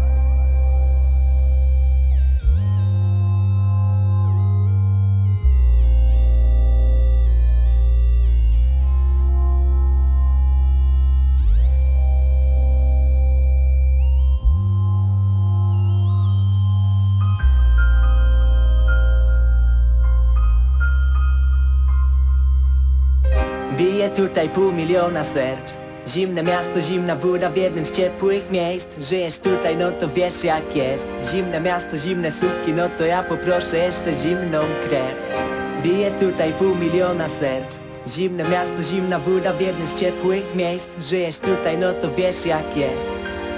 Bije tutaj pół miliona serc. Zimne miasto, zimna woda w jednym z ciepłych miejsc. Żyjesz tutaj, no to wiesz jak jest. Zimne miasto, zimne sutki, no to ja poproszę jeszcze zimną krew. Bije tutaj pół miliona serc. Zimne miasto, zimna woda w jednym z ciepłych miejsc. Żyjesz tutaj, no to wiesz jak jest.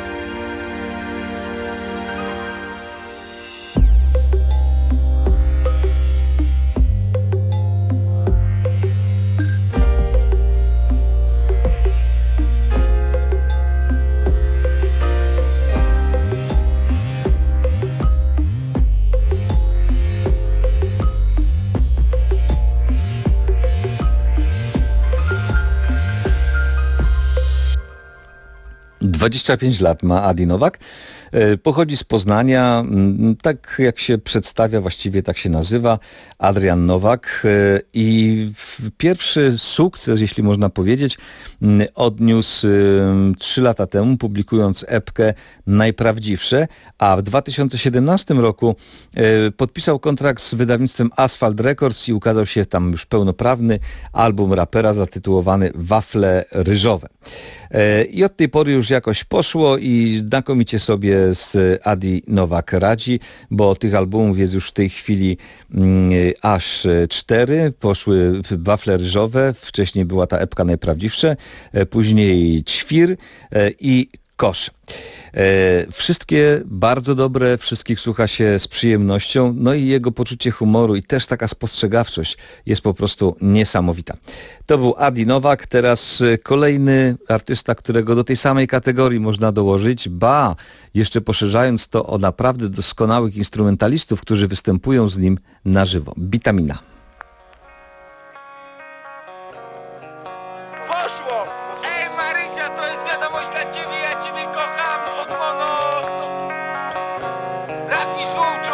dwadzieścia pięć lat ma Adi Nowak. Pochodzi z Poznania, tak jak się przedstawia, właściwie tak się nazywa, Adrian Nowak. I pierwszy sukces, jeśli można powiedzieć, odniósł trzy lata temu, publikując epkę Najprawdziwsze, a w dwa tysiące siedemnastym roku podpisał kontrakt z wydawnictwem Asphalt Records i ukazał się tam już pełnoprawny album rapera zatytułowany Wafle ryżowe. I od tej pory już jakoś poszło i znakomicie sobie z Adi Nowak radzi, bo tych albumów jest już w tej chwili aż cztery. Poszły Wafle ryżowe, wcześniej była ta epka Najprawdziwsze, później Ćwir i Kosz. Wszystkie bardzo dobre, wszystkich słucha się z przyjemnością, no i jego poczucie humoru i też taka spostrzegawczość jest po prostu niesamowita. To był Adi Nowak, teraz kolejny artysta, którego do tej samej kategorii można dołożyć, ba, jeszcze poszerzając to o naprawdę doskonałych instrumentalistów, którzy występują z nim na żywo. Bitamina.
Rak mi złą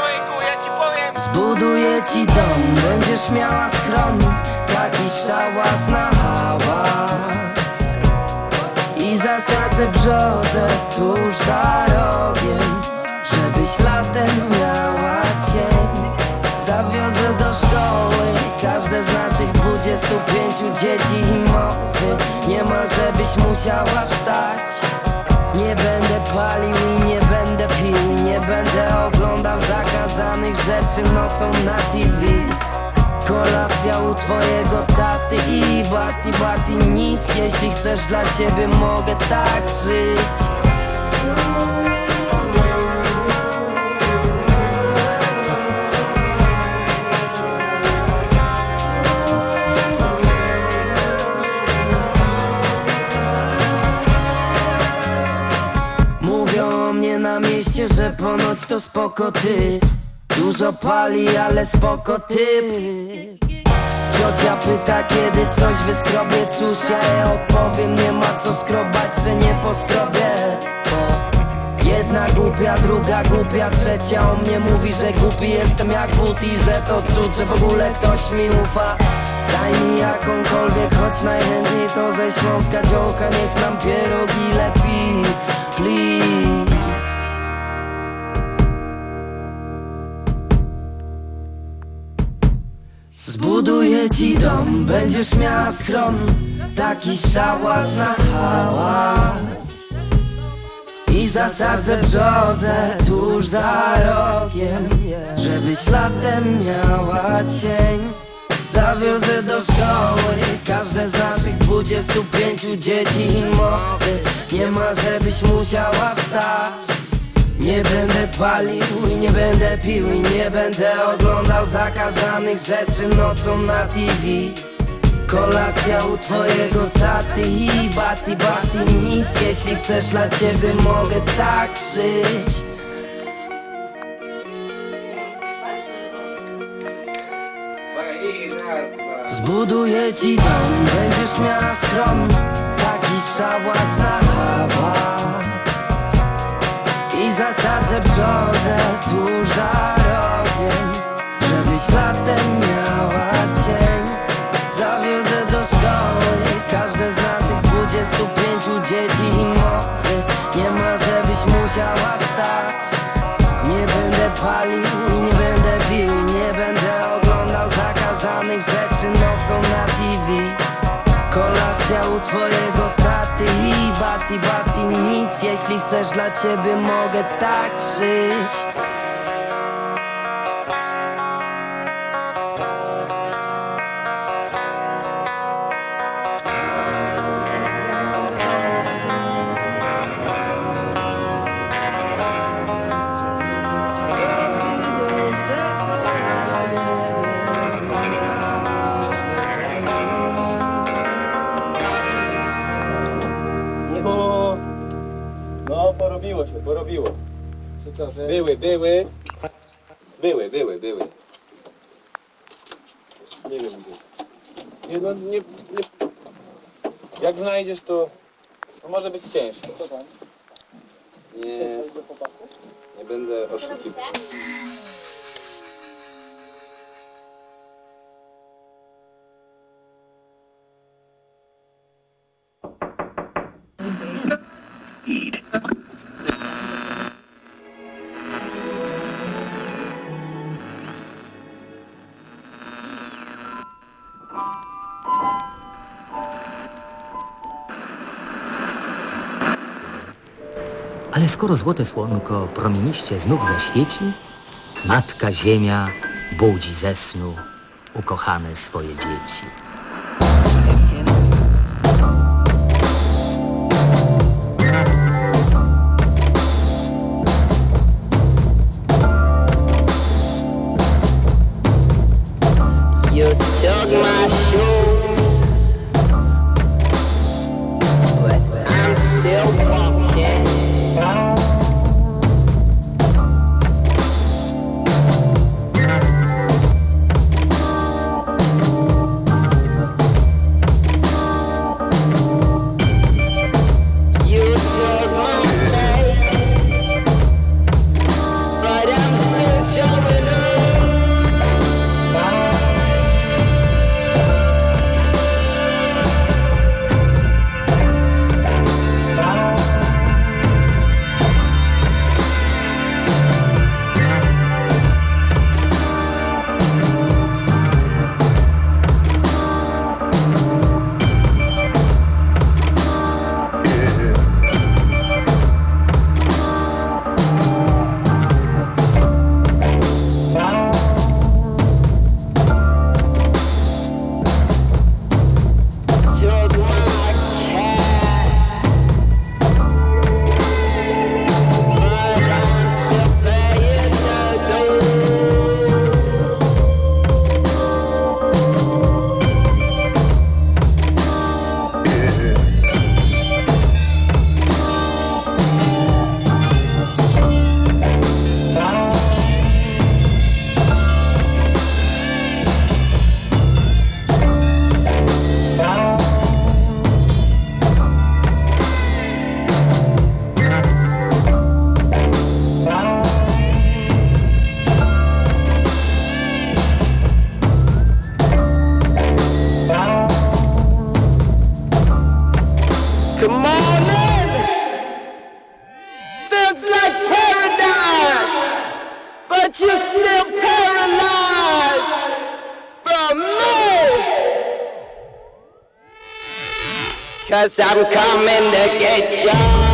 Zbuduję ci dom, będziesz miała schron, taki szałas na hałas. I zasadzę brzozę tuż za rogiem, żebyś latem miała cień. Zawiozę do szkoły każde z naszych dwudziestu pięciu dzieci i mowy. Nie ma, żebyś musiała wstać. Nie będę palił i nie będę pił, nie będę oglądał zakazanych rzeczy nocą na T V. Kolacja u twojego taty i bati bati nic. Jeśli chcesz, dla ciebie mogę tak żyć. Na mieście, że ponoć to spoko ty. Dużo pali, ale spoko typ. Ciocia pyta, kiedy coś wyskrobię. Cóż, ja jej odpowiem, nie ma co skrobać, se nie poskrobię. Bo jedna głupia, druga głupia, trzecia o mnie mówi, że głupi jestem jak but i że to cud, że w ogóle ktoś mi ufa. Daj mi jakąkolwiek, choć najchętniej to ze Śląska dziołka. Niech nam pierogi lepi, please. Zbuduję ci dom, będziesz miała schron, taki szałas na hałas. I zasadzę brzozę tuż za rogiem, żebyś latem miała cień. Zawiozę do szkoły każde z naszych dwudziestu pięciu dzieci i mowy. Nie ma, żebyś musiała wstać. Nie będę palił i nie będę pił i nie będę oglądał zakazanych rzeczy nocą na T V. Kolacja u twojego taty i bati bati nic. Jeśli chcesz, dla ciebie mogę tak żyć. Zbuduję ci dom, będziesz miała schron, taki szałas na hałas. I zasadzę brzozę tuż za rogiem, żebyś latem miała cień. Zawiozę do szkoły każde z naszych dwudziestu pięciu dzieci i mowy. Nie ma, żebyś musiała wstać. Nie będę palił i nie będę pił i nie będę oglądał zakazanych rzeczy nocą na T V. Kolacja u twojego taty i bati bati nic. Jeśli chcesz, dla ciebie mogę tak żyć.
Porobiło się, porobiło. Co, że... Były, były. Były, były, były. Nie wiem gdzie. Nie, no, nie, nie. Jak znajdziesz, to, to może być ciężko. Co tam? Nie, nie będę oszukiwał.
Ale skoro złote słonko promieniście znów zaświeci, Matka Ziemia budzi ze snu ukochane swoje dzieci.
You took my shoes, but I'm still walking. but you're still paralyzed from me. 'Cause I'm coming to get you.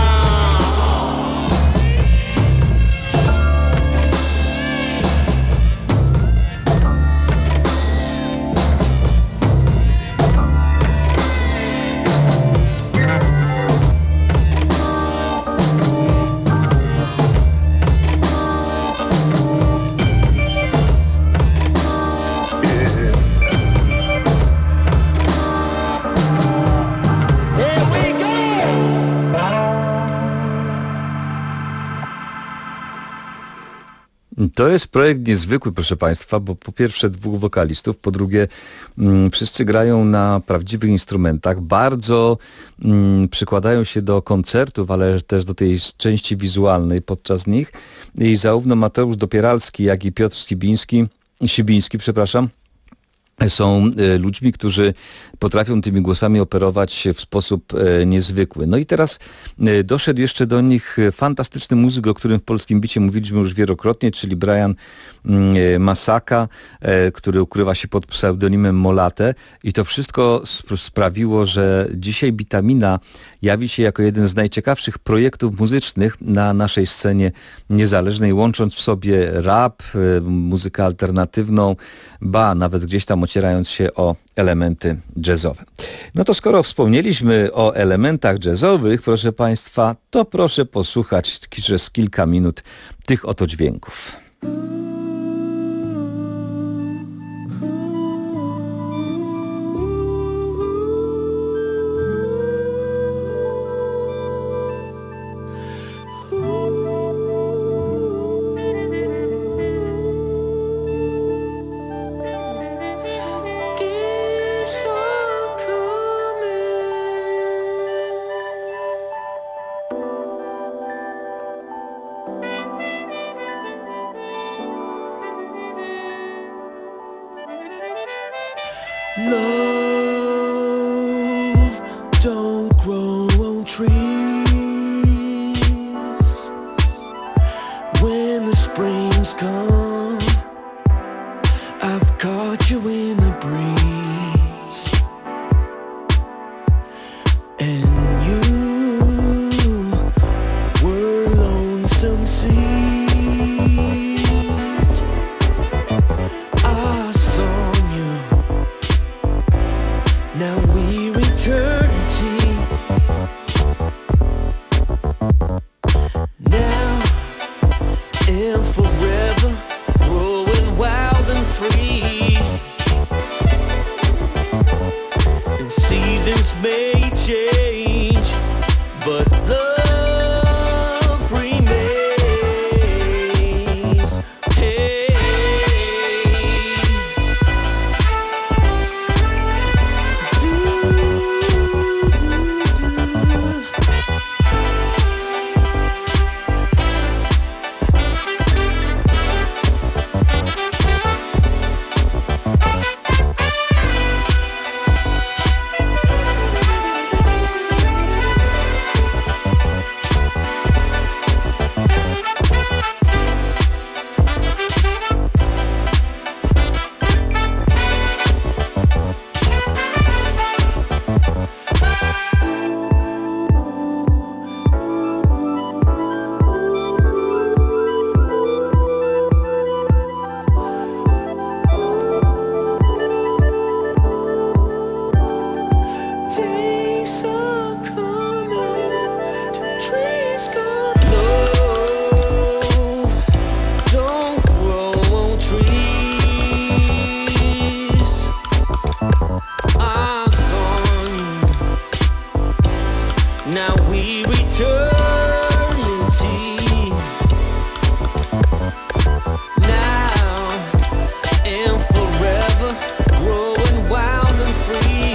To jest projekt niezwykły, proszę Państwa, bo po pierwsze dwóch wokalistów, po drugie mm, wszyscy grają na prawdziwych instrumentach, bardzo mm, przykładają się do koncertów, ale też do tej części wizualnej podczas nich i zarówno Mateusz Dopieralski, jak i Piotr Sibiński, Sibiński, przepraszam, są ludźmi, którzy potrafią tymi głosami operować w sposób niezwykły. No i teraz doszedł jeszcze do nich fantastyczny muzyk, o którym w Polskim Bicie mówiliśmy już wielokrotnie, czyli Brian Masaka, który ukrywa się pod pseudonimem Molate i to wszystko sp- sprawiło, że dzisiaj Bitamina jawi się jako jeden z najciekawszych projektów muzycznych na naszej scenie niezależnej, łącząc w sobie rap, muzykę alternatywną, ba, nawet gdzieś tam ocierając się o elementy jazzowe. No to skoro wspomnieliśmy o elementach jazzowych, proszę Państwa, to proszę posłuchać przez kilka minut tych oto dźwięków.
Love don't grow on trees. When the springs come, I've caught you in the breeze, and you were lonesome seed. I saw you. Now we're eternity. Now and forever, growing wild and free. And seasons may change, but love remains. Hey. Days are coming to trees come. Love don't grow on trees. Eyes on you. Now we eternity. Now and forever, growing wild and free.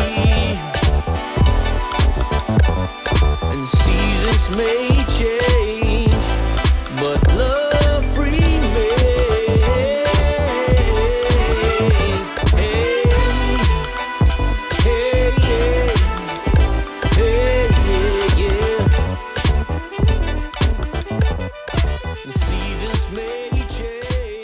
And seasons may change, but love remains. Hey, hey, yeah. Hey, yeah, yeah. And seasons may change.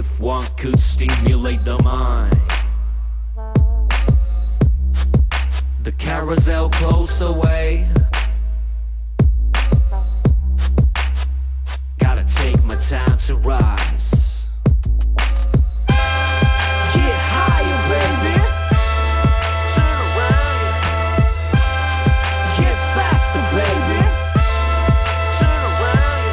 if one could stimulate the mind. The carousel close away. Gotta take my time to rise.
Get higher, baby. Turn around. Get faster, baby. Turn around.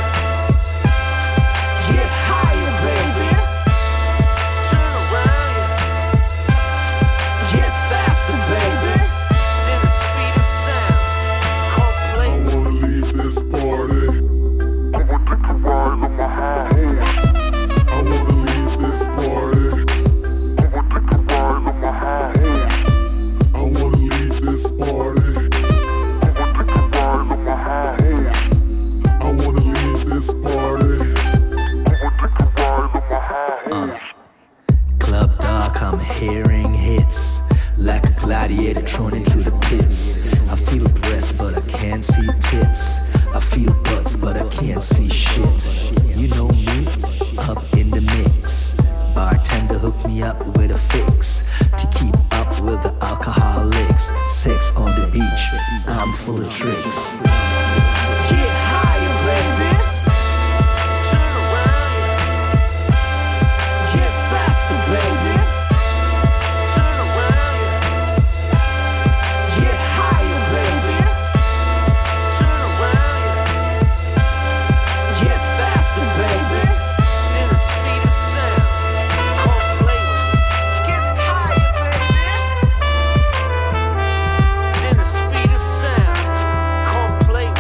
Get higher, baby. Turn around. Get faster, baby. Then the speed of sound. Complete.
I wanna leave this party. I want to take a ride on my high horse. I wanna leave this party. I want to take a ride on my high horse. I wanna leave this party. I want to take a ride on my high horse. I wanna leave this party. I want to take a ride on my high horse.
Club dark, I'm hearing hits like a gladiator thrown into the pits. I feel breasts, but I can't see tits. I feel butts, but I can't see shit. You know me, up in the mix. Bartender hooked me up with a fix to keep up with the alcoholics. Sex on the beach, I'm full of tricks.
Get higher, baby. Turn around. Get faster, baby. Turn around. Get higher, baby. Turn around. Get faster, baby. Then the speed of sound. Complete. Get higher, baby. Then the speed of sound. Complete.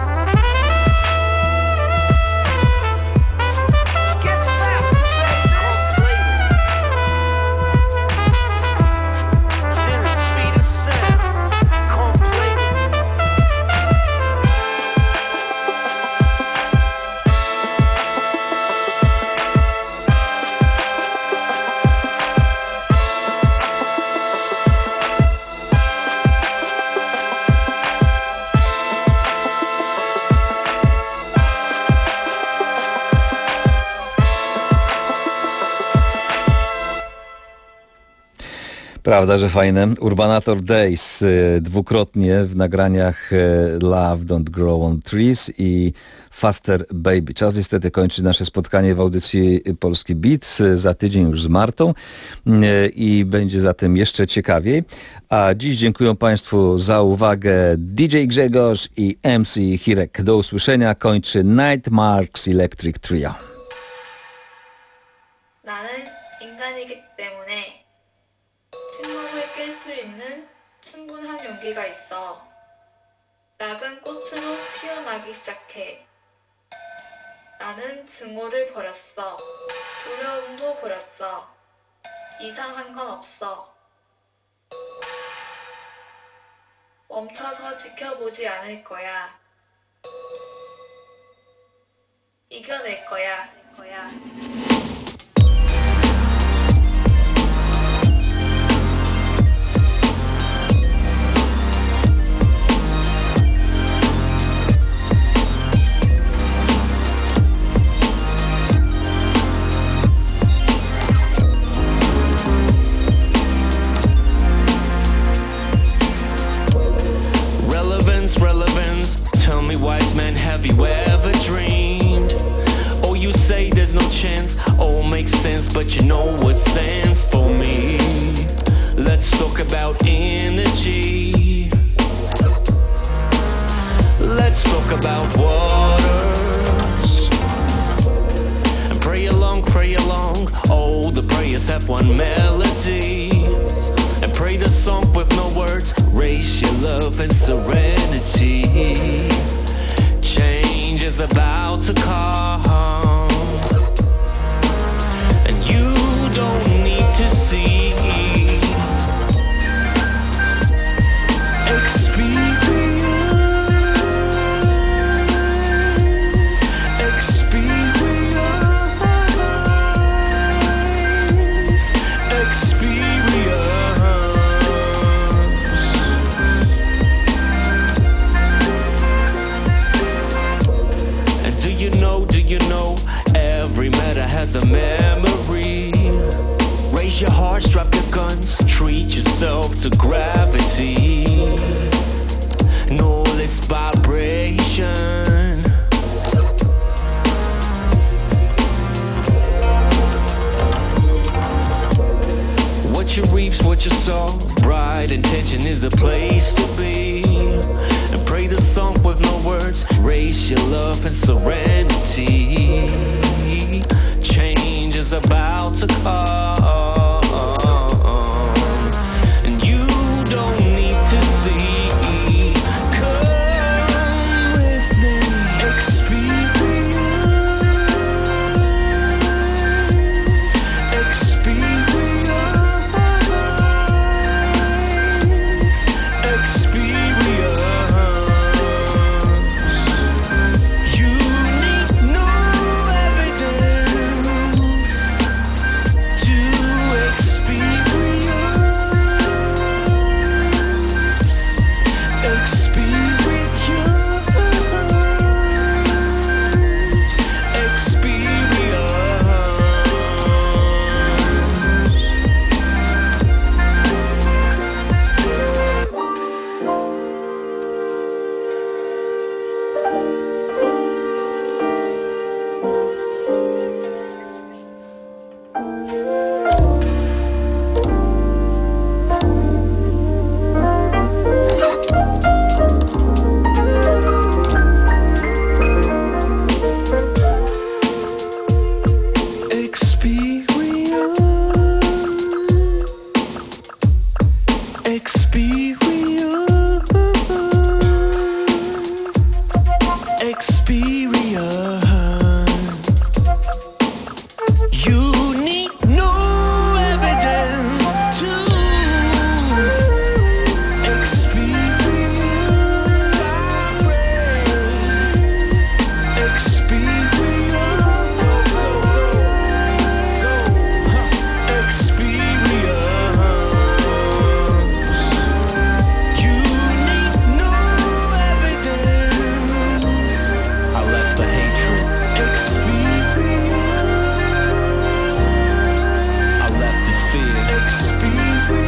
Get faster, baby. Complete. Then the speed of sound. Complete.
Prawda, że fajne. Urbanator Days y, dwukrotnie w nagraniach y, Love Don't Grow on Trees i Faster Baby. Czas niestety kończy nasze spotkanie w audycji Polski Beat. Y, za tydzień już z Martą y, i będzie zatem jeszcze ciekawiej. A dziś dziękuję Państwu za uwagę. D J Grzegorz i M C Hirek. Do usłyszenia. Kończy Nightmarks Electric Trio.
나는 인간이기 때문에 침묵을 깰 수 있는 충분한 용기가 있어. 작은 꽃으로 피어나기 시작해. 나는 증오를 버렸어. 두려움도 버렸어. 이상한 건 없어. 멈춰서 지켜보지 않을 거야. 이겨낼 거야. 거야.
Relevance, relevance. Tell me, wise man, have you ever dreamed? Oh, you say there's no chance. Oh, makes sense, but you know what sense for me. Let's talk about energy. Let's talk about waters. And pray along, pray along. Oh, the prayers have one melody. And pray the song with no words. Raise your love and serenity. Change is about to come, and you don't need to see. Experience, experience, experience. And do you know, do you know, every matter has a memory. Raise your hearts, drop your guns, treat yourself to gravity. Know this vibration. What you reap's what you sow. Bright intention is a place to be. And pray the song with no words. Raise your love and serenity. Change is about to come.